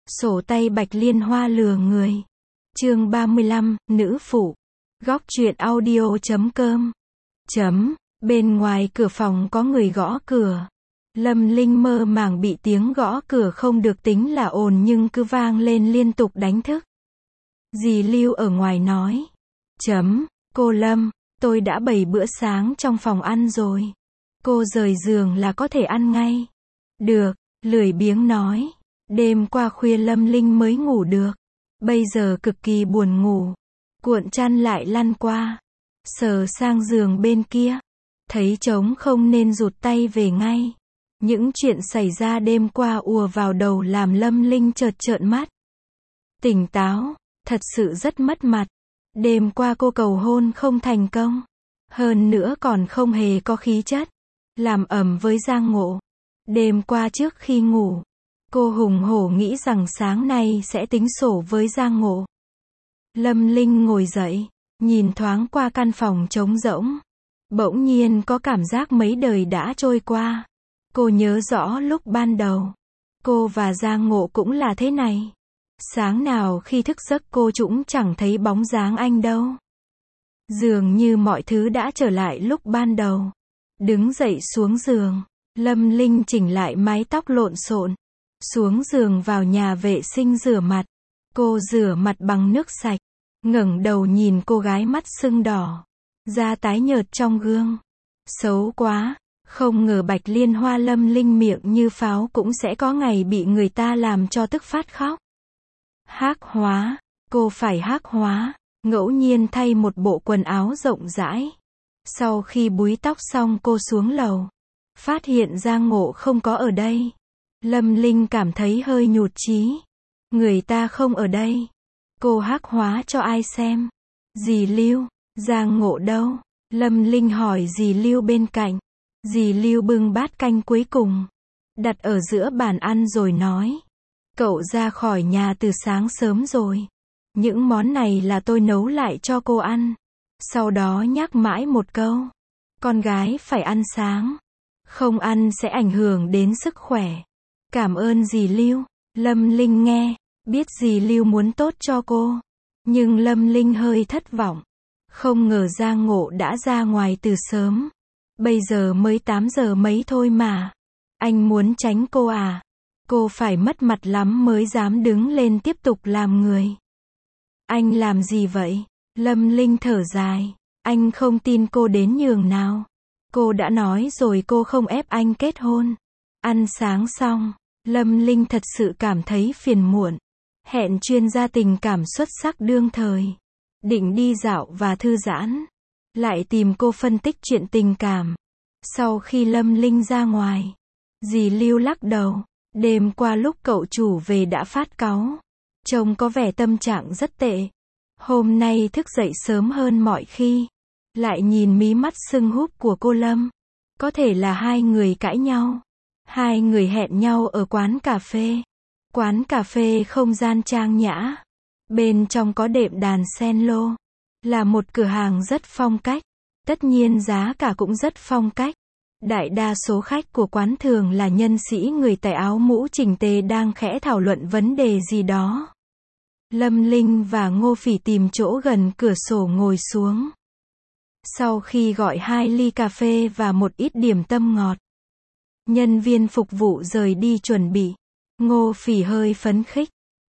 Sổ tay Bạch Liên Hoa lừa người. Chương 35, nữ phụ. Góc truyện audio.com. Bên ngoài cửa phòng có người gõ cửa. Lâm Linh mơ màng bị tiếng gõ cửa không được tính là ồn nhưng cứ vang lên liên tục đánh thức. Dì Lưu ở ngoài nói. Cô Lâm, tôi đã bày bữa sáng trong phòng ăn rồi. Cô rời giường là có thể ăn ngay. Được, lười biếng nói. Đêm qua khuya Lâm Linh mới ngủ được. Bây giờ cực kỳ buồn ngủ. Cuộn chăn lại lăn qua. Sờ sang giường bên kia. Thấy trống không nên rụt tay về ngay. Những chuyện xảy ra đêm qua ùa vào đầu làm Lâm Linh chợt trợn mắt. Tỉnh táo, thật sự rất mất mặt. Đêm qua cô cầu hôn không thành công. Hơn nữa còn không hề có khí chất. Làm ầm với Giang Ngộ. Đêm qua trước khi ngủ, cô hùng hổ nghĩ rằng sáng nay sẽ tính sổ với Giang Ngộ. Lâm Linh ngồi dậy, nhìn thoáng qua căn phòng trống rỗng. Bỗng nhiên có cảm giác mấy đời đã trôi qua. Cô nhớ rõ lúc ban đầu, cô và Giang Ngộ cũng là thế này. Sáng nào khi thức giấc cô cũng chẳng thấy bóng dáng anh đâu. Dường như mọi thứ đã trở lại lúc ban đầu. Đứng dậy xuống giường, Lâm Linh chỉnh lại mái tóc lộn xộn. Xuống giường vào nhà vệ sinh rửa mặt. Cô rửa mặt bằng nước sạch. Ngẩng đầu nhìn cô gái mắt sưng đỏ. Da tái nhợt trong gương. Xấu quá. Không ngờ Bạch Liên Hoa Lâm Linh miệng như pháo cũng sẽ có ngày bị người ta làm cho tức phát khóc. Hắc hóa. Cô phải hắc hóa. Ngẫu nhiên thay một bộ quần áo rộng rãi. Sau khi búi tóc xong cô xuống lầu. Phát hiện Giang Ngộ không có ở đây. Lâm Linh cảm thấy hơi nhụt chí. Người ta không ở đây. Cô hắc hóa cho ai xem? Dì Lưu, Giang Ngộ đâu? Lâm Linh hỏi dì Lưu bên cạnh. Dì Lưu bưng bát canh cuối cùng. Đặt ở giữa bàn ăn rồi nói. Cậu ra khỏi nhà từ sáng sớm rồi. Những món này là tôi nấu lại cho cô ăn. Sau đó nhắc mãi một câu. Con gái phải ăn sáng. Không ăn sẽ ảnh hưởng đến sức khỏe. Cảm ơn dì Lưu. Lâm Linh nghe, biết dì Lưu muốn tốt cho cô. Nhưng Lâm Linh hơi thất vọng. Không ngờ Giang Ngộ đã ra ngoài từ sớm. Bây giờ mới 8 giờ mấy thôi mà. Anh muốn tránh cô à? Cô phải mất mặt lắm mới dám đứng lên tiếp tục làm người. Anh làm gì vậy? Lâm Linh thở dài. Anh không tin cô đến nhường nào. Cô đã nói rồi cô không ép anh kết hôn. Ăn sáng xong, Lâm Linh thật sự cảm thấy phiền muộn. Hẹn chuyên gia tình cảm xuất sắc đương thời. Định đi dạo và thư giãn. Lại tìm cô phân tích chuyện tình cảm. Sau khi Lâm Linh ra ngoài, dì Lưu lắc đầu. Đêm qua lúc cậu chủ về đã phát cáu. Trông có vẻ tâm trạng rất tệ. Hôm nay thức dậy sớm hơn mọi khi. Lại nhìn mí mắt sưng húp của cô Lâm. Có thể là hai người cãi nhau. Hai người hẹn nhau ở quán cà phê. Quán cà phê không gian trang nhã. Bên trong có đệm đàn cello. Là một cửa hàng rất phong cách. Tất nhiên giá cả cũng rất phong cách. Đại đa số khách của quán thường là nhân sĩ người tài áo mũ chỉnh tề đang khẽ thảo luận vấn đề gì đó. Lâm Linh và Ngô Phỉ tìm chỗ gần cửa sổ ngồi xuống. Sau khi gọi 2 ly cà phê và một ít điểm tâm ngọt, nhân viên phục vụ rời đi chuẩn bị. Ngô Phỉ hơi phấn khích.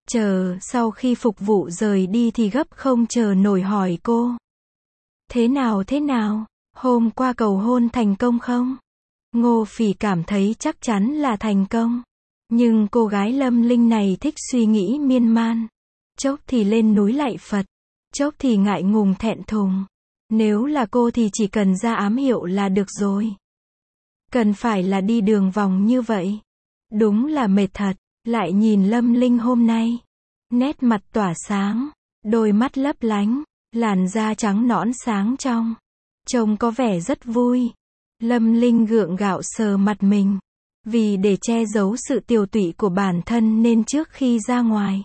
Sau khi phục vụ rời đi thì gấp không chờ nổi hỏi cô. Thế nào? Hôm qua cầu hôn thành công không? Ngô Phỉ cảm thấy chắc chắn là thành công. Nhưng cô gái Lâm Linh này thích suy nghĩ miên man. Chốc thì lên núi lạy Phật. Chốc thì ngại ngùng thẹn thùng. Nếu là cô thì chỉ cần ra ám hiệu là được rồi. Cần phải là đi đường vòng như vậy. Đúng là mệt thật. Lại nhìn Lâm Linh hôm nay. Nét mặt tỏa sáng. Đôi mắt lấp lánh. Làn da trắng nõn sáng trong. Trông có vẻ rất vui. Lâm Linh gượng gạo sờ mặt mình. Vì để che giấu sự tiều tụy của bản thân nên trước khi ra ngoài,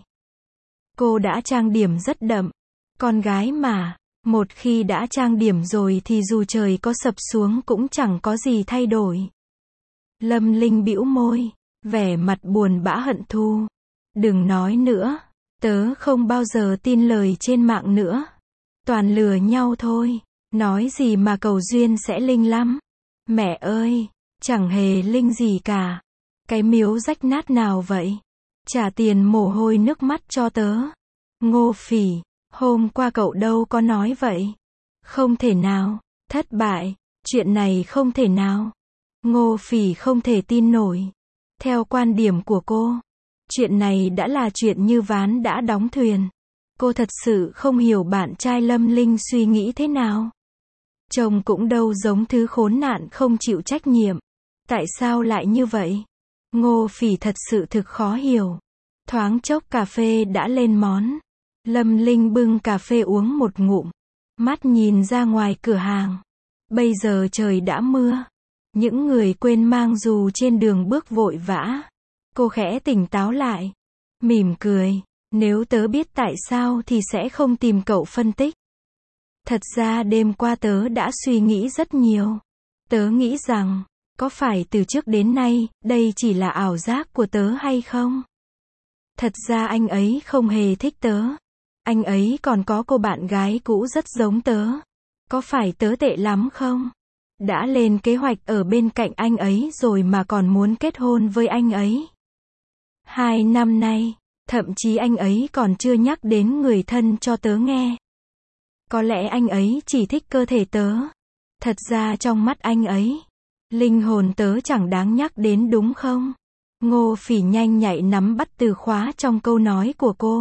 cô đã trang điểm rất đậm. Con gái mà, một khi đã trang điểm rồi thì dù trời có sập xuống cũng chẳng có gì thay đổi. Lâm Linh bĩu môi, vẻ mặt buồn bã hận thù. Đừng nói nữa. Tớ không bao giờ tin lời trên mạng nữa. Toàn lừa nhau thôi. Nói gì mà cầu duyên sẽ linh lắm. Mẹ ơi, chẳng hề linh gì cả. Cái miếu rách nát nào vậy? Trả tiền mồ hôi nước mắt cho tớ. Ngô Phỉ, hôm qua cậu đâu có nói vậy. Không thể nào, thất bại, chuyện này không thể nào. Ngô Phỉ không thể tin nổi. Theo quan điểm của cô, chuyện này đã là chuyện như ván đã đóng thuyền. Cô thật sự không hiểu bạn trai Lâm Linh suy nghĩ thế nào. Chồng cũng đâu giống thứ khốn nạn không chịu trách nhiệm. Tại sao lại như vậy? Ngô Phỉ thật sự thực khó hiểu. Thoáng chốc cà phê đã lên món. Lâm Linh bưng cà phê uống một ngụm. Mắt nhìn ra ngoài cửa hàng. Bây giờ trời đã mưa. Những người quên mang dù trên đường bước vội vã. Cô khẽ tỉnh táo lại. Mỉm cười. Nếu tớ biết tại sao thì sẽ không tìm cậu phân tích. Thật ra đêm qua tớ đã suy nghĩ rất nhiều. Tớ nghĩ rằng, có phải từ trước đến nay, đây chỉ là ảo giác của tớ hay không? Thật ra anh ấy không hề thích tớ. Anh ấy còn có cô bạn gái cũ rất giống tớ. Có phải tớ tệ lắm không? Đã lên kế hoạch ở bên cạnh anh ấy rồi mà còn muốn kết hôn với anh ấy. 2 năm nay, thậm chí anh ấy còn chưa nhắc đến người thân cho tớ nghe. Có lẽ anh ấy chỉ thích cơ thể tớ. Thật ra trong mắt anh ấy, linh hồn tớ chẳng đáng nhắc đến đúng không? Ngô Phỉ nhanh nhạy nắm bắt từ khóa trong câu nói của cô.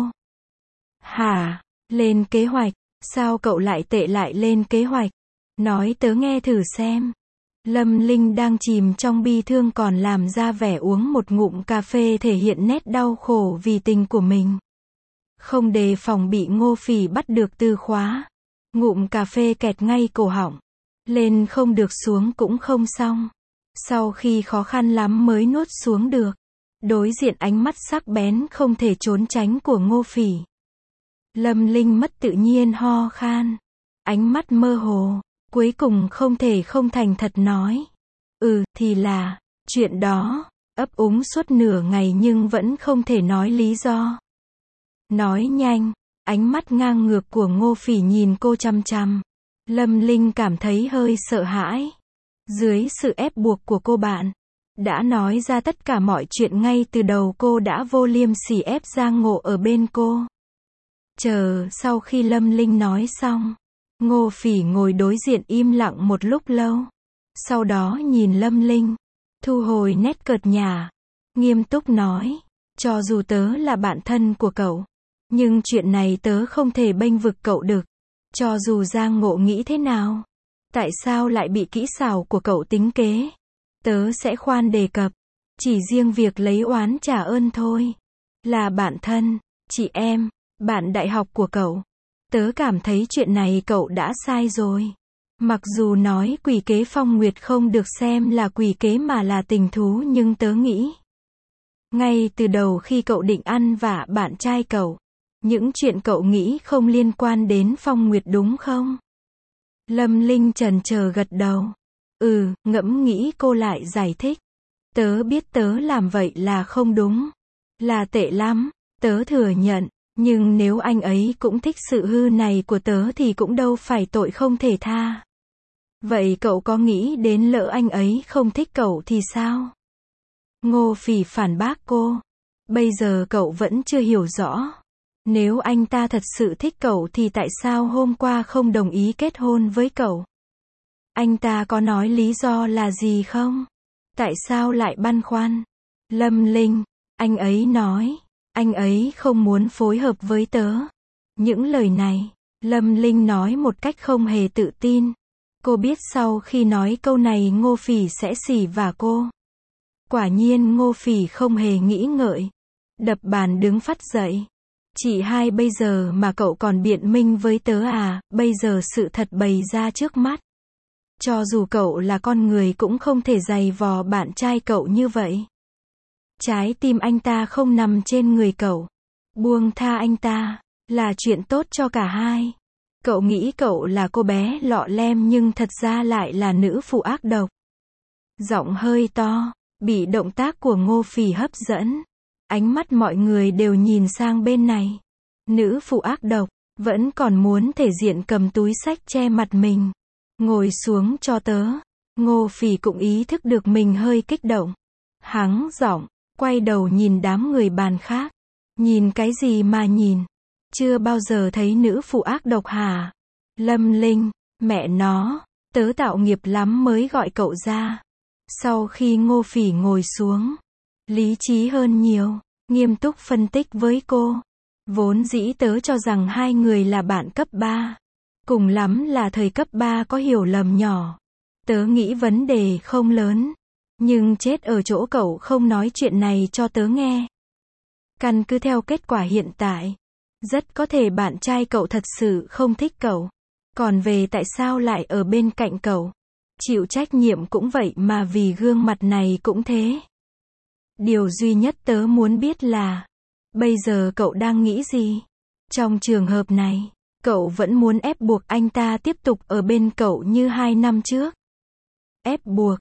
Hả? Lên kế hoạch? Sao cậu lại tệ lại lên kế hoạch? Nói tớ nghe thử xem. Lâm Linh đang chìm trong bi thương còn làm ra vẻ uống một ngụm cà phê thể hiện nét đau khổ vì tình của mình. Không đề phòng bị Ngô Phỉ bắt được từ khóa. Ngụm cà phê kẹt ngay cổ họng. Lên không được xuống cũng không xong. Sau khi khó khăn lắm mới nuốt xuống được. Đối diện ánh mắt sắc bén không thể trốn tránh của Ngô Phỉ. Lâm Linh mất tự nhiên ho khan. Ánh mắt mơ hồ. Cuối cùng không thể không thành thật nói. Thì là, chuyện đó. Ấp úng suốt nửa ngày nhưng vẫn không thể nói lý do. Nói nhanh. Ánh mắt ngang ngược của Ngô Phỉ nhìn cô chăm chăm. Lâm Linh cảm thấy hơi sợ hãi. Dưới sự ép buộc của cô bạn, đã nói ra tất cả mọi chuyện ngay từ đầu. Cô đã vô liêm sỉ ép Giang Ngộ ở bên cô. Chờ sau khi Lâm Linh nói xong, Ngô Phỉ ngồi đối diện im lặng một lúc lâu. Sau đó nhìn Lâm Linh, thu hồi nét cợt nhả, nghiêm túc nói, cho dù tớ là bạn thân của cậu, nhưng chuyện này tớ không thể bênh vực cậu được. Cho dù Giang Ngộ nghĩ thế nào, tại sao lại bị kỹ xảo của cậu tính kế, tớ sẽ khoan đề cập. Chỉ riêng việc lấy oán trả ơn thôi. Là bạn thân, chị em, bạn đại học của cậu. Tớ cảm thấy chuyện này cậu đã sai rồi. Mặc dù nói quỷ kế Phong Nguyệt không được xem là quỷ kế mà là tình thú, nhưng tớ nghĩ, ngay từ đầu khi cậu định ăn vạ bạn trai cậu, những chuyện cậu nghĩ không liên quan đến Phong Nguyệt đúng không? Lâm Linh chần chờ gật đầu. Ngẫm nghĩ cô lại giải thích. Tớ biết tớ làm vậy là không đúng. Là tệ lắm, tớ thừa nhận. Nhưng nếu anh ấy cũng thích sự hư này của tớ thì cũng đâu phải tội không thể tha. Vậy cậu có nghĩ đến lỡ anh ấy không thích cậu thì sao? Ngô Phỉ phản bác cô. Bây giờ cậu vẫn chưa hiểu rõ. Nếu anh ta thật sự thích cậu thì tại sao hôm qua không đồng ý kết hôn với cậu? Anh ta có nói lý do là gì không? Tại sao lại băn khoăn? Lâm Linh, anh ấy nói, anh ấy không muốn phối hợp với tớ. Những lời này, Lâm Linh nói một cách không hề tự tin. Cô biết sau khi nói câu này Ngô Phỉ sẽ xỉ vả cô. Quả nhiên Ngô Phỉ không hề nghĩ ngợi. Đập bàn đứng phắt dậy. Chị hai, bây giờ mà cậu còn biện minh với tớ à? Bây giờ sự thật bày ra trước mắt. Cho dù cậu là con người cũng không thể giày vò bạn trai cậu như vậy. Trái tim anh ta không nằm trên người cậu. Buông tha anh ta là chuyện tốt cho cả hai. Cậu nghĩ cậu là cô bé lọ lem nhưng thật ra lại là nữ phụ ác độc. Giọng hơi to, bị động tác của Ngô Phỉ hấp dẫn. Ánh mắt mọi người đều nhìn sang bên này. Nữ phụ ác độc, vẫn còn muốn thể diện cầm túi xách che mặt mình. Ngồi xuống cho tớ. Ngô Phỉ cũng ý thức được mình hơi kích động. Hắng giọng, quay đầu nhìn đám người bàn khác. Nhìn cái gì mà nhìn? Chưa bao giờ thấy nữ phụ ác độc hả? Lâm Linh, mẹ nó, tớ tạo nghiệp lắm mới gọi cậu ra. Sau khi Ngô Phỉ ngồi xuống, lý trí hơn nhiều, nghiêm túc phân tích với cô. Vốn dĩ tớ cho rằng hai người là bạn cấp 3. Cùng lắm là thời cấp 3 có hiểu lầm nhỏ. Tớ nghĩ vấn đề không lớn. Nhưng chết ở chỗ cậu không nói chuyện này cho tớ nghe. Căn cứ theo kết quả hiện tại, rất có thể bạn trai cậu thật sự không thích cậu. Còn về tại sao lại ở bên cạnh cậu, chịu trách nhiệm cũng vậy mà vì gương mặt này cũng thế. Điều duy nhất tớ muốn biết là, bây giờ cậu đang nghĩ gì? Trong trường hợp này, cậu vẫn muốn ép buộc anh ta tiếp tục ở bên cậu như 2 năm trước. Ép buộc,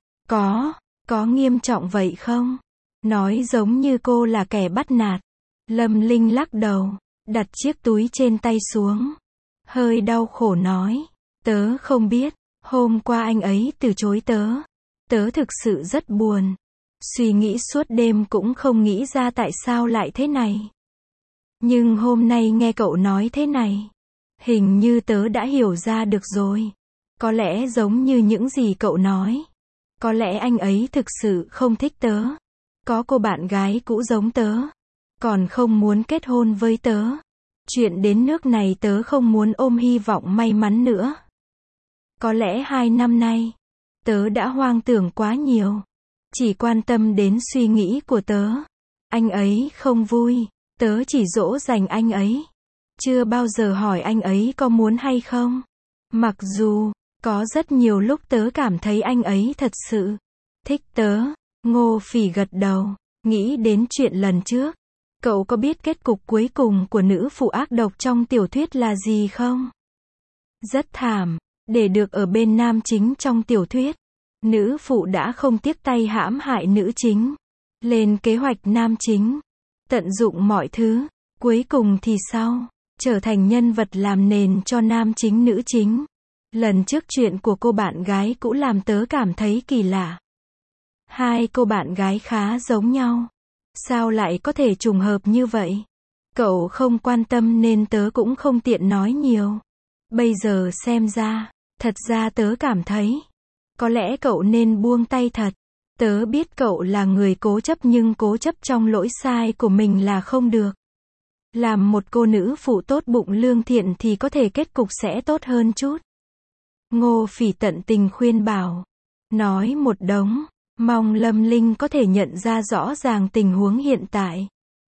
có nghiêm trọng vậy không? Nói giống như cô là kẻ bắt nạt. Lâm Linh lắc đầu, đặt chiếc túi trên tay xuống. Hơi đau khổ nói, tớ không biết, hôm qua anh ấy từ chối tớ. Tớ thực sự rất buồn. Suy nghĩ suốt đêm cũng không nghĩ ra tại sao lại thế này. Nhưng hôm nay nghe cậu nói thế này, hình như tớ đã hiểu ra được rồi. Có lẽ giống như những gì cậu nói. Có lẽ anh ấy thực sự không thích tớ. Có cô bạn gái cũ giống tớ. Còn không muốn kết hôn với tớ. Chuyện đến nước này tớ không muốn ôm hy vọng may mắn nữa. Có lẽ 2 năm nay, tớ đã hoang tưởng quá nhiều. Chỉ quan tâm đến suy nghĩ của tớ. Anh ấy không vui. Tớ chỉ dỗ dành anh ấy. Chưa bao giờ hỏi anh ấy có muốn hay không. Mặc dù, có rất nhiều lúc tớ cảm thấy anh ấy thật sự thích tớ. Ngô Phỉ gật đầu, nghĩ đến chuyện lần trước. Cậu có biết kết cục cuối cùng của nữ phụ ác độc trong tiểu thuyết là gì không? Rất thảm. Để được ở bên nam chính trong tiểu thuyết, nữ phụ đã không tiếc tay hãm hại nữ chính. Lên kế hoạch nam chính. Tận dụng mọi thứ. Cuối cùng thì sao? Trở thành nhân vật làm nền cho nam chính nữ chính. Lần trước chuyện của cô bạn gái cũ làm tớ cảm thấy kỳ lạ. Hai cô bạn gái khá giống nhau. Sao lại có thể trùng hợp như vậy? Cậu không quan tâm nên tớ cũng không tiện nói nhiều. Bây giờ xem ra, thật ra tớ cảm thấy, có lẽ cậu nên buông tay thật. Tớ biết cậu là người cố chấp nhưng cố chấp trong lỗi sai của mình là không được. Làm một cô nữ phụ tốt bụng lương thiện thì có thể kết cục sẽ tốt hơn chút. Ngô Phỉ tận tình khuyên bảo. Nói một đống. Mong Lâm Linh có thể nhận ra rõ ràng tình huống hiện tại.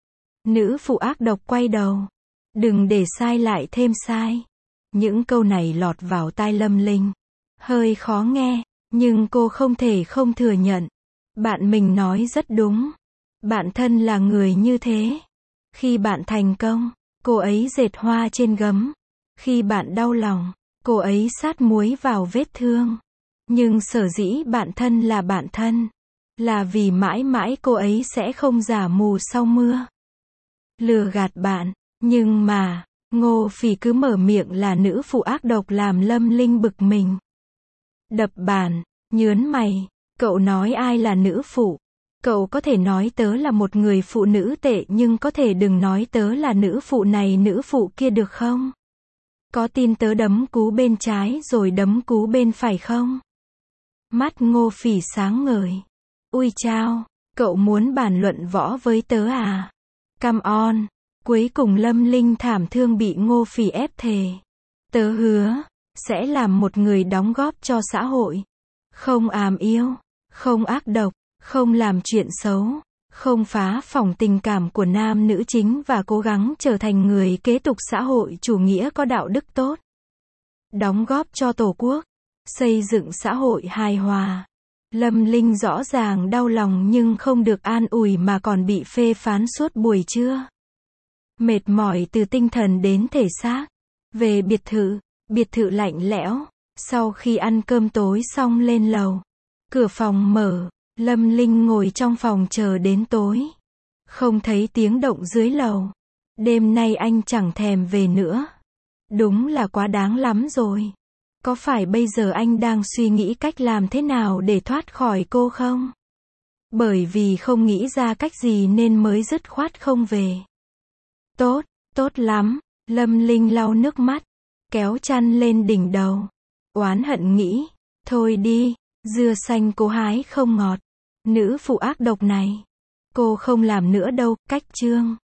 Nữ phụ ác độc quay đầu. Đừng để sai lại thêm sai. Những câu này lọt vào tai Lâm Linh. Hơi khó nghe, nhưng cô không thể không thừa nhận. Bạn mình nói rất đúng. Bạn thân là người như thế. Khi bạn thành công, cô ấy dệt hoa trên gấm. Khi bạn đau lòng, cô ấy sát muối vào vết thương. Nhưng sở dĩ bạn thân là bạn thân, là vì mãi mãi cô ấy sẽ không giả mù sau mưa. Lừa gạt bạn, nhưng mà, Ngô Phỉ cứ mở miệng là nữ phụ ác độc làm Lâm Linh bực mình. Đập bàn, nhớn mày, cậu nói ai là nữ phụ? Cậu có thể nói tớ là một người phụ nữ tệ nhưng có thể đừng nói tớ là nữ phụ này nữ phụ kia được không? Có tin tớ đấm cú bên trái rồi đấm cú bên phải không? Mắt Ngô Phỉ sáng ngời. Ui chao, cậu muốn bàn luận võ với tớ à? Come on. Cuối cùng Lâm Linh thảm thương bị Ngô Phỉ ép thề. Tớ hứa, sẽ làm một người đóng góp cho xã hội. Không àm yêu, không ác độc, không làm chuyện xấu, không phá phỏng tình cảm của nam nữ chính và cố gắng trở thành người kế tục xã hội chủ nghĩa có đạo đức tốt. Đóng góp cho Tổ quốc, xây dựng xã hội hài hòa. Lâm Linh rõ ràng đau lòng nhưng không được an ủi mà còn bị phê phán suốt buổi trưa. Mệt mỏi từ tinh thần đến thể xác. Về biệt thự lạnh lẽo. Sau khi ăn cơm tối xong lên lầu. Cửa phòng mở, Lâm Linh ngồi trong phòng chờ đến tối. Không thấy tiếng động dưới lầu. Đêm nay anh chẳng thèm về nữa. Đúng là quá đáng lắm rồi. Có phải bây giờ anh đang suy nghĩ cách làm thế nào để thoát khỏi cô không? Bởi vì không nghĩ ra cách gì nên mới dứt khoát không về. Tốt, tốt lắm. Lâm Linh lau nước mắt, kéo chăn lên đỉnh đầu. Oán hận nghĩ, thôi đi, dưa xanh cô hái không ngọt. Nữ phụ ác độc này. Cô không làm nữa đâu, cách chương.